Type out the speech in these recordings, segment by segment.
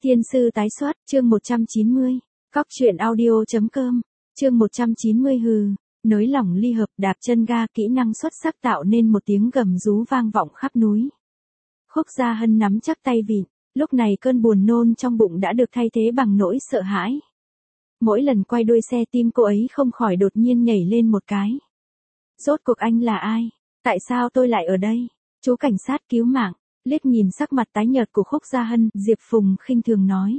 Thiên sư tái xuất, chương 190. Cóc truyện audio.com, chương 190 hừ. Nới lỏng ly hợp, đạp chân ga, kỹ năng xuất sắc tạo nên một tiếng gầm rú vang vọng khắp núi. Khúc Gia Hân nắm chắc tay vịn, lúc này cơn buồn nôn trong bụng đã được thay thế bằng nỗi sợ hãi. Mỗi lần quay đuôi xe tim cô ấy không khỏi đột nhiên nhảy lên một cái. Rốt cuộc anh là ai? Tại sao tôi lại ở đây? Chú cảnh sát cứu mạng. Liếc nhìn sắc mặt tái nhợt của Khúc Gia Hân, Diệp Phùng khinh thường nói.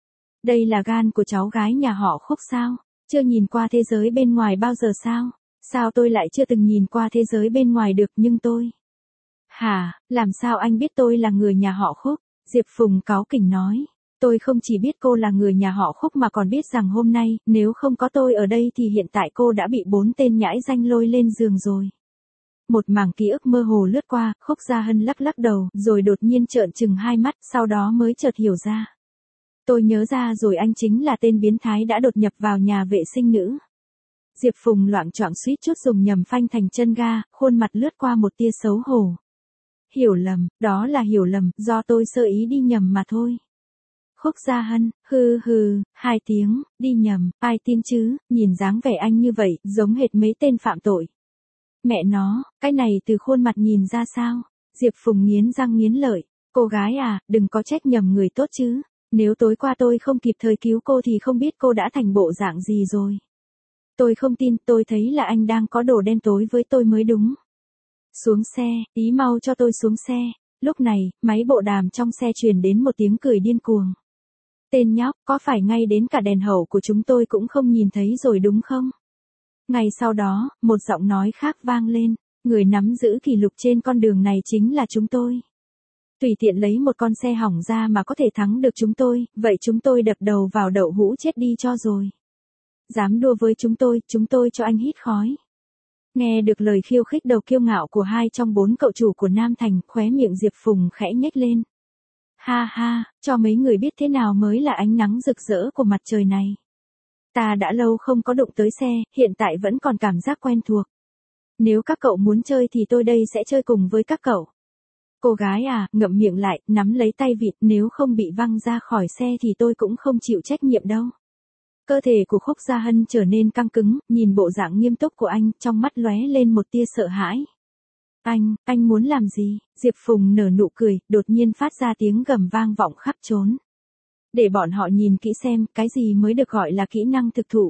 Đây là gan của cháu gái nhà họ Khúc sao? Chưa nhìn qua thế giới bên ngoài bao giờ sao? Sao tôi lại chưa từng nhìn qua thế giới bên ngoài được nhưng tôi... Hả, làm sao anh biết tôi là người nhà họ Khúc? Diệp Phùng cáu kỉnh nói. Tôi không chỉ biết cô là người nhà họ Khúc mà còn biết rằng hôm nay, nếu không có tôi ở đây thì hiện tại cô đã bị 4 tên nhãi danh lôi lên giường rồi. Một mảng ký ức mơ hồ lướt qua, Khúc Gia Hân lắc lắc đầu, rồi đột nhiên trợn trừng hai mắt, sau đó mới chợt hiểu ra. Tôi nhớ ra rồi, anh chính là tên biến thái đã đột nhập vào nhà vệ sinh nữ. Diệp Phùng loạng choạng suýt chút dùng nhầm phanh thành chân ga, khuôn mặt lướt qua một tia xấu hổ. Hiểu lầm, đó là hiểu lầm, do tôi sơ ý đi nhầm mà thôi. Khúc Gia Hân, hừ hừ, 2 tiếng, đi nhầm, ai tin chứ, nhìn dáng vẻ anh như vậy, giống hệt mấy tên phạm tội. Mẹ nó, cái này từ khuôn mặt nhìn ra sao? Diệp Phùng nghiến răng nghiến lợi. Cô gái à, đừng có trách nhầm người tốt chứ. Nếu tối qua tôi không kịp thời cứu cô thì không biết cô đã thành bộ dạng gì rồi. Tôi không tin, tôi thấy là anh đang có đồ đen tối với tôi mới đúng. Xuống xe, ý mau cho tôi xuống xe. Lúc này, máy bộ đàm trong xe truyền đến một tiếng cười điên cuồng. Tên nhóc, có phải ngay đến cả đèn hậu của chúng tôi cũng không nhìn thấy rồi đúng không? Ngay sau đó, một giọng nói khác vang lên, người nắm giữ kỷ lục trên con đường này chính là chúng tôi. Tùy tiện lấy một con xe hỏng ra mà có thể thắng được chúng tôi, vậy chúng tôi đập đầu vào đậu hũ chết đi cho rồi. Dám đua với chúng tôi cho anh hít khói. Nghe được lời khiêu khích đầu kiêu ngạo của 2 trong 4 cậu chủ của Nam Thành, khóe miệng Diệp Phùng khẽ nhếch lên. Ha ha, cho mấy người biết thế nào mới là ánh nắng rực rỡ của mặt trời này. Ta đã lâu không có đụng tới xe, hiện tại vẫn còn cảm giác quen thuộc. Nếu các cậu muốn chơi thì tôi đây sẽ chơi cùng với các cậu. Cô gái à, ngậm miệng lại, nắm lấy tay vịt, nếu không bị văng ra khỏi xe thì tôi cũng không chịu trách nhiệm đâu. Cơ thể của Khúc Gia Hân trở nên căng cứng, nhìn bộ dạng nghiêm túc của anh, trong mắt lóe lên một tia sợ hãi. Anh muốn làm gì? Diệp Phùng nở nụ cười, đột nhiên phát ra tiếng gầm vang vọng khắp trốn. Để bọn họ nhìn kỹ xem, cái gì mới được gọi là kỹ năng thực thụ.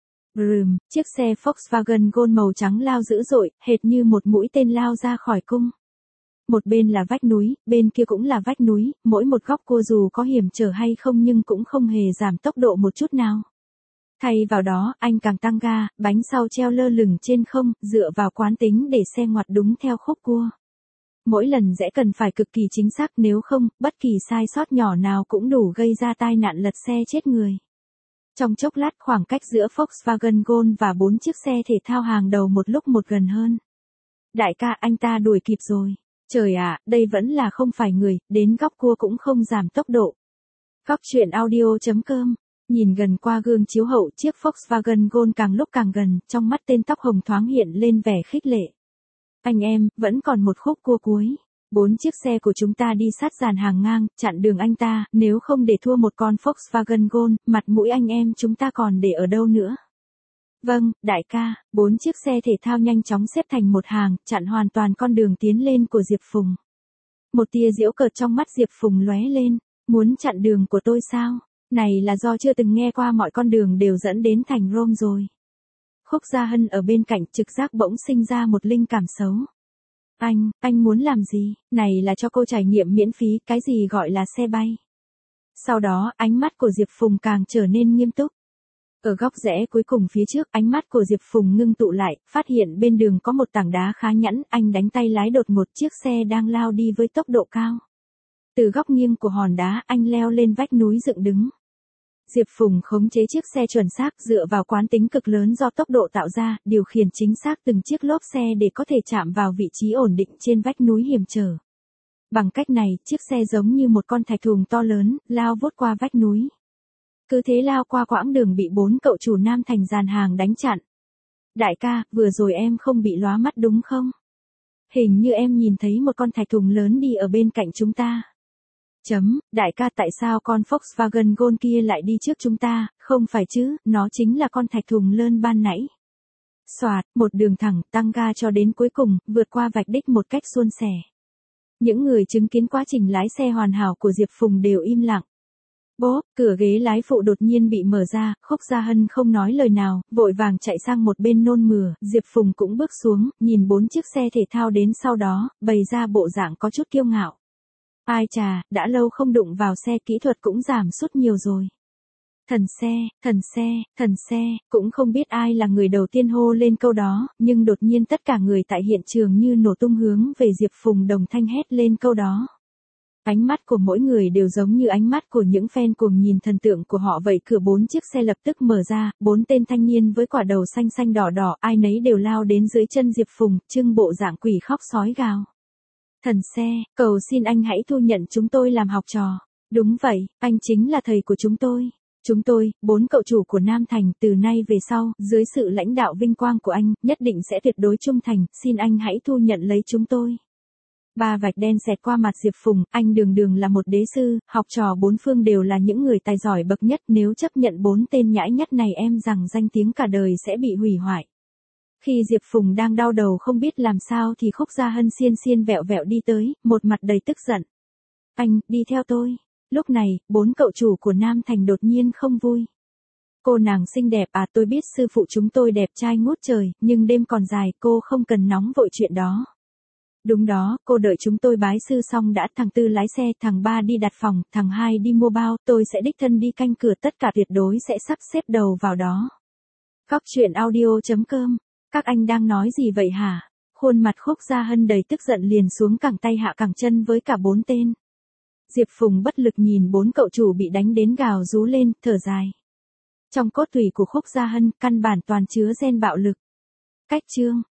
Chiếc xe Volkswagen Gol màu trắng lao dữ dội, hệt như một mũi tên lao ra khỏi cung. Một bên là vách núi, bên kia cũng là vách núi, mỗi một góc cua dù có hiểm trở hay không nhưng cũng không hề giảm tốc độ một chút nào. Thay vào đó, anh càng tăng ga, bánh sau treo lơ lửng trên không, dựa vào quán tính để xe ngoặt đúng theo khúc cua. Mỗi lần rẽ cần phải cực kỳ chính xác, nếu không, bất kỳ sai sót nhỏ nào cũng đủ gây ra tai nạn lật xe chết người. Trong chốc lát, khoảng cách giữa Volkswagen Gol và 4 chiếc xe thể thao hàng đầu một lúc một gần hơn. Đại ca, anh ta đuổi kịp rồi. Trời ạ, đây vẫn là không phải người, đến góc cua cũng không giảm tốc độ. Cóc truyện audio.com. Nhìn gần qua gương chiếu hậu, chiếc Volkswagen Gol càng lúc càng gần, trong mắt tên tóc hồng thoáng hiện lên vẻ khích lệ. Anh em, vẫn còn một khúc cua cuối. 4 chiếc xe của chúng ta đi sát dàn hàng ngang, chặn đường anh ta, nếu không để thua một con Volkswagen Gol, mặt mũi anh em chúng ta còn để ở đâu nữa. Vâng, đại ca, 4 chiếc xe thể thao nhanh chóng xếp thành một hàng, chặn hoàn toàn con đường tiến lên của Diệp Phùng. Một tia giễu cợt trong mắt Diệp Phùng lóe lên, muốn chặn đường của tôi sao? Này là do chưa từng nghe qua mọi con đường đều dẫn đến thành Rome rồi. Khúc Gia Hân ở bên cạnh trực giác bỗng sinh ra một linh cảm xấu. Anh muốn làm gì? Này là cho cô trải nghiệm miễn phí, cái gì gọi là xe bay. Sau đó, ánh mắt của Diệp Phùng càng trở nên nghiêm túc. Ở góc rẽ cuối cùng phía trước, ánh mắt của Diệp Phùng ngưng tụ lại, phát hiện bên đường có một tảng đá khá nhẵn, anh đánh tay lái đột ngột, chiếc xe đang lao đi với tốc độ cao. Từ góc nghiêng của hòn đá, anh leo lên vách núi dựng đứng. Diệp Phùng khống chế chiếc xe chuẩn xác dựa vào quán tính cực lớn do tốc độ tạo ra, điều khiển chính xác từng chiếc lốp xe để có thể chạm vào vị trí ổn định trên vách núi hiểm trở. Bằng cách này, chiếc xe giống như một con thạch thùng to lớn, lao vút qua vách núi. Cứ thế lao qua quãng đường bị 4 cậu chủ Nam Thành dàn hàng đánh chặn. Đại ca, vừa rồi em không bị lóa mắt đúng không? Hình như em nhìn thấy một con thạch thùng lớn đi ở bên cạnh chúng ta. Đại ca tại sao con Volkswagen Gol kia lại đi trước chúng ta, không phải chứ, nó chính là con thạch thùng lơn ban nãy. Soạt, một đường thẳng, tăng ga cho đến cuối cùng, vượt qua vạch đích một cách suôn sẻ. Những người chứng kiến quá trình lái xe hoàn hảo của Diệp Phùng đều im lặng. Bốp, cửa ghế lái phụ đột nhiên bị mở ra, Khúc Gia Hân không nói lời nào, vội vàng chạy sang một bên nôn mửa, Diệp Phùng cũng bước xuống, nhìn 4 chiếc xe thể thao đến sau đó, bày ra bộ dạng có chút kiêu ngạo. Ai chà, đã lâu không đụng vào xe, kỹ thuật cũng giảm sút nhiều rồi. Thần xe, thần xe, thần xe, cũng không biết ai là người đầu tiên hô lên câu đó, nhưng đột nhiên tất cả người tại hiện trường như nổ tung hướng về Diệp Phùng đồng thanh hét lên câu đó. Ánh mắt của mỗi người đều giống như ánh mắt của những fan cuồng nhìn thần tượng của họ vậy. Cửa 4 chiếc xe lập tức mở ra, 4 tên thanh niên với quả đầu xanh xanh đỏ đỏ, ai nấy đều lao đến dưới chân Diệp Phùng, trưng bộ dạng quỷ khóc sói gào. Thần xe, cầu xin anh hãy thu nhận chúng tôi làm học trò. Đúng vậy, anh chính là thầy của chúng tôi. Chúng tôi, 4 cậu chủ của Nam Thành, từ nay về sau, dưới sự lãnh đạo vinh quang của anh, nhất định sẽ tuyệt đối trung thành, xin anh hãy thu nhận lấy chúng tôi. 3 vạch đen xẹt qua mặt Diệp Phùng, anh đường đường là một đế sư, học trò 4 phương đều là những người tài giỏi bậc nhất, nếu chấp nhận 4 tên nhãi nhắt này em rằng danh tiếng cả đời sẽ bị hủy hoại. Khi Diệp Phùng đang đau đầu không biết làm sao thì Khúc Gia Hân xiên xiên vẹo vẹo đi tới, một mặt đầy tức giận. Anh, đi theo tôi. Lúc này, 4 cậu chủ của Nam Thành đột nhiên không vui. Cô nàng xinh đẹp à, tôi biết sư phụ chúng tôi đẹp trai ngút trời, nhưng đêm còn dài, cô không cần nóng vội chuyện đó. Đúng đó, cô đợi chúng tôi bái sư xong đã, thằng Tư lái xe, thằng 3 đi đặt phòng, thằng 2 đi mua bao, tôi sẽ đích thân đi canh cửa, tất cả tuyệt đối sẽ sắp xếp đầu vào đó. Cóc truyện audio.com. Các anh đang nói gì vậy hả? Khuôn mặt Khúc Gia Hân đầy tức giận liền xuống cẳng tay hạ cẳng chân với cả 4 tên. Diệp Phùng bất lực nhìn 4 cậu chủ bị đánh đến gào rú lên, thở dài. Trong cốt tủy của Khúc Gia Hân, căn bản toàn chứa gen bạo lực. Cách chương.